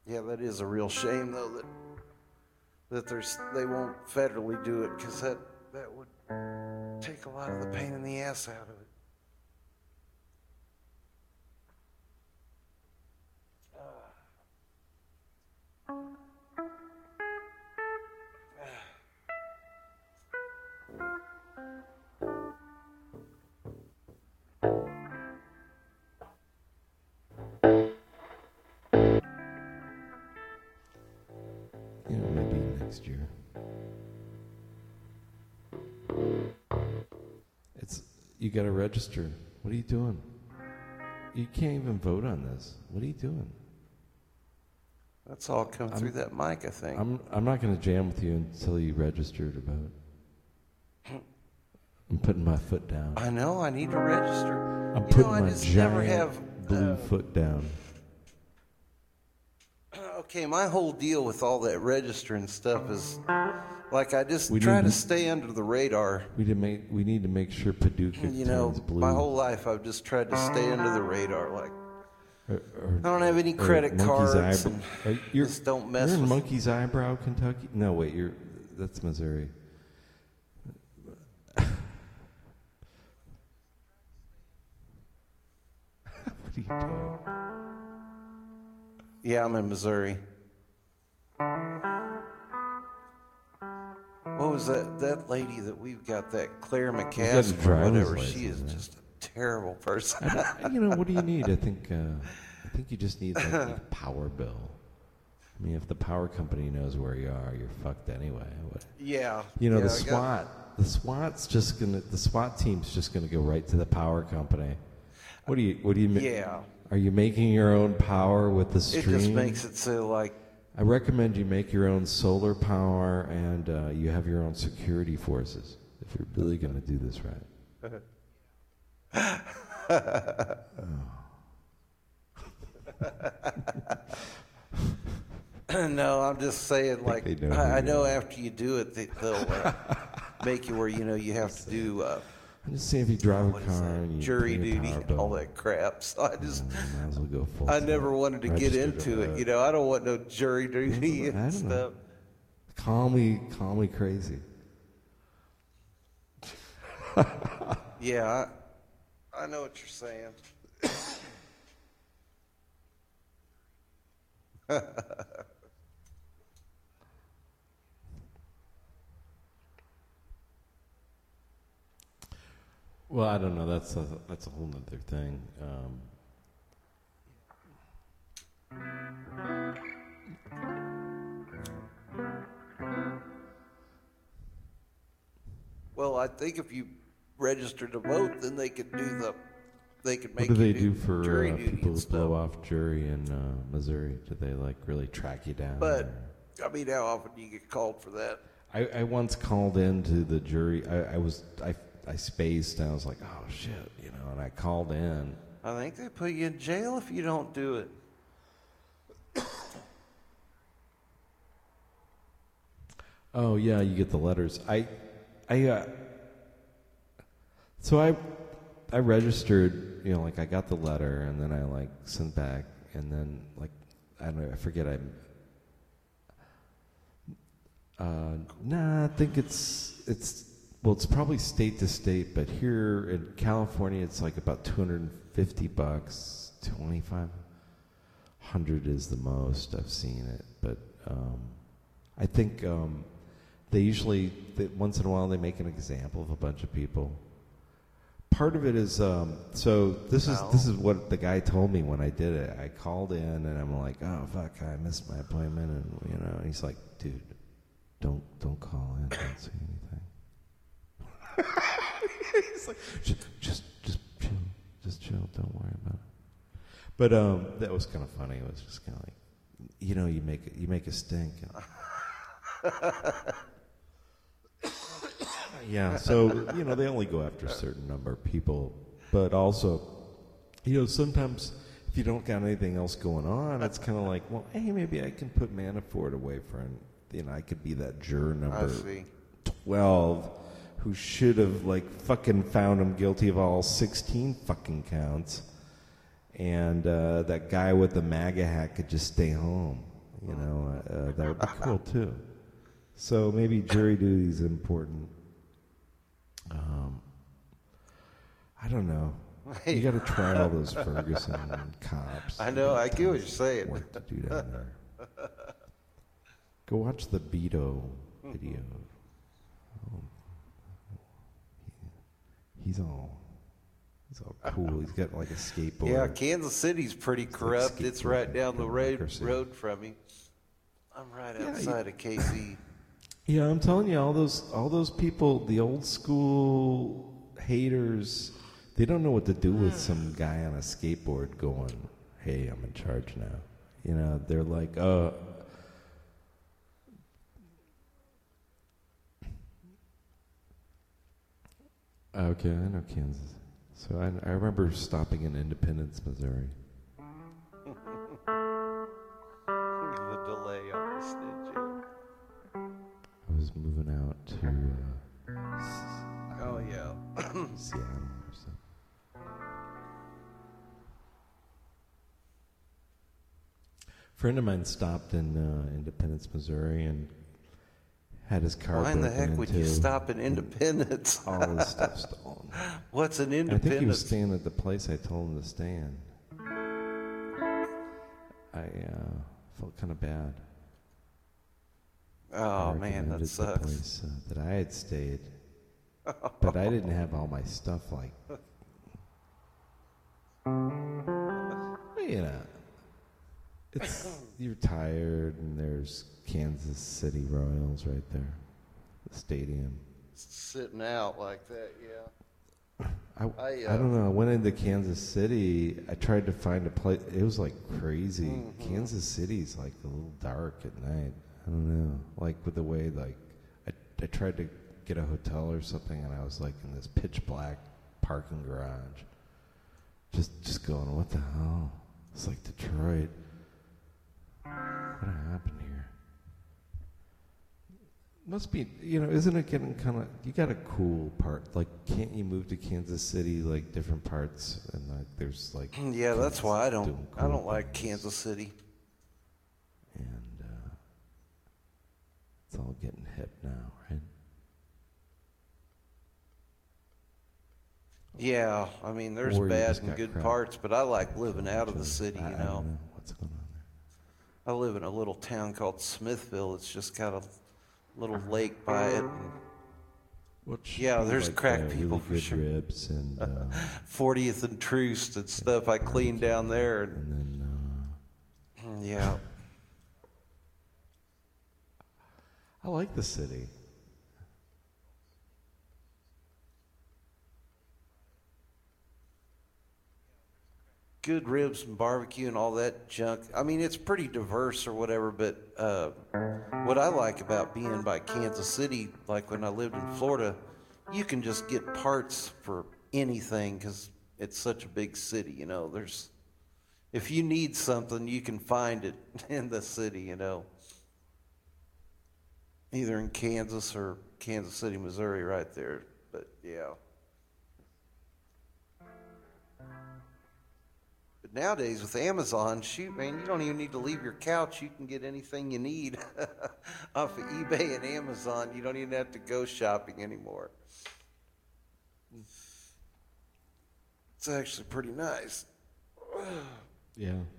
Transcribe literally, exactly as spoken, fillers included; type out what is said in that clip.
Yeah, that is a real shame, though, that that there's they won't federally do it, because that, that would take a lot of the pain in the ass out of it. You know, maybe next year. It's you got to register. What are you doing? You can't even vote on this. What are you doing? That's all come I'm, through that mic, I think. I'm I'm not going to jam with you until you registered to vote. I'm putting my foot down. I know. I need to register. I'm you putting know, I my just giant never have, blue uh, foot down. Okay, my whole deal with all that registering stuff is, like, I just We try need- to stay under the radar. We to make we need to make sure Paducah You know, turns blue. my whole life I've just tried to stay under the radar. Like, Or, or, I don't have any or credit Monkey's cards. Eyebrow. and Are you're, just don't mess you're in with Monkey's Eyebrow, Kentucky? No, wait, you're that's Missouri. What are you doing? Yeah, I'm in Missouri. What was that? That lady that we've got, that Claire got a McCaskill, or driver's whatever. license, She is man. just a terrible person. I, you know, what do you need? I think uh, I think you just need like a power bill. I mean, if the power company knows where you are, you're fucked anyway. What, Yeah. You know, yeah, the I got- SWAT, the SWAT's just gonna, the SWAT team's just gonna go right to the power company. What do you, what do you, ma- Yeah. Are you making your own power with the It stream? just makes it so like. I recommend you make your own solar power and uh, you have your own security forces if you're really gonna do this right. No, I'm just saying, like, they know who I, I you know are. after you do it, they, they'll uh, make you where, you know, you have to do uh, I'm just saying if you drive a what is car that? and you jury pay your duty power and bill, all that crap. So I just, you might as well go full I tilt. never wanted to get Register into it. vote. You know, I don't want no jury duty I and don't stuff. know. Call me, call me crazy. Yeah, I, I know what you're saying. Well, I don't know. That's a that's a whole other thing. Um, Well, I think if you register to vote, then they could do the, they could make what do you they do for jury uh, duty people and who stuff. blow off jury in uh, Missouri? Do they like really track you down? But or- I mean, how often do you get called for that? I, I once called into the jury. I, I was I I spaced and I was like, oh shit, you know. And I called in. I think they put you in jail if you don't do it. Oh yeah, you get the letters. I, I, uh, so I, I registered. You know, like I got the letter, and then I like sent back, and then like I don't know, I forget. I, uh, nah, I think it's it's well, it's probably state to state, but here in California, it's like about two hundred and fifty bucks, twenty five hundred is the most I've seen it, but um, I think. Um, They usually, they, once in a while, they make an example of a bunch of people. Part of it is, um, so this is Well. this is what the guy told me when I did it. I called in and I'm like, oh fuck, I missed my appointment, and you know, and he's like, dude, don't don't call in, don't say anything. He's like, just just just chill, just chill, don't worry about it. But um, that was kind of funny. It was just kind of like, you know, you make you make a stink. And, yeah, so, you know, they only go after a certain number of people. But also, you know, sometimes if you don't got anything else going on, it's kind of like, well, hey, maybe I can put Manafort away for, an, you know, I could be that juror I number see. twelve who should have, like, fucking found him guilty of all sixteen fucking counts. And uh, that guy with the MAGA hat could just stay home. You know, uh, that would be cool too. So maybe jury duty is important. Um, I don't know. You got to try all those Ferguson cops. I know. I get what you're saying. What to do down there? Go watch the Beto video. Oh, he, he's all he's all cool. He's got like a skateboard. Yeah, Kansas City's pretty It's corrupt. like It's right skateboard down the road democracy. road from me. I'm right Yeah, outside of K C. Yeah, I'm telling you, all those all those people, the old school haters, they don't know what to do with some guy on a skateboard going, "Hey, I'm in charge now." You know, they're like, "Uh." Okay, I know Kansas. So I, I remember stopping in Independence, Missouri. The delay on this, did you? I was moving out to uh, S- Oh, yeah. Seattle or something. A friend of mine stopped in uh, Independence, Missouri, and had his car Why in the broken heck would you into stop in and Independence? all his stuff stolen. What's an I think he was Independence? staying at the place I told him to stay in. I uh, felt kind of bad. Oh, I man, recommended that the sucks. place uh, that I had stayed, but I didn't have all my stuff like, you know. It's you're tired, and there's Kansas City Royals right there, the stadium. Sitting out like that, yeah. I, I, I uh, don't know. I went into Kansas City. I tried to find a place. It was like crazy. Mm-hmm. Kansas City's like a little dark at night. I don't know. Like with the way like I I tried to get a hotel or something, and I was like in this pitch black parking garage. Just just going, what the hell? It's like Detroit. What happened here? Must be, you know, isn't it getting kind of, you got a cool part. Like, can't you move to Kansas City, like, different parts? And, like, there's, like... Yeah, that's kids why I don't, doing I cool don't like things. Kansas City. And, uh, it's all getting hip now, right? Yeah, I mean, there's Or you bad just and got good crap. parts, but I like living out of the I- city, I you don't know. know what's going on there. I live in a little town called Smithville. It's just got a little lake by it. And Which Yeah, people there's like, crack uh, people really for good sure. ribs and, uh, fortieth and Troost and stuff I cleaned down there. And, and then, uh, yeah. I like the city. Good ribs and barbecue and all that junk. I mean, it's pretty diverse or whatever, but uh, what I like about being by Kansas City, like when I lived in Florida, you can just get parts for anything because it's such a big city, you know. There's, if you need something, you can find it in the city, you know. Either in Kansas or Kansas City, Missouri, right there. But yeah. But nowadays with Amazon, shoot, man, you don't even need to leave your couch. You can get anything you need off of eBay and Amazon. You don't even have to go shopping anymore. It's actually pretty nice. Yeah.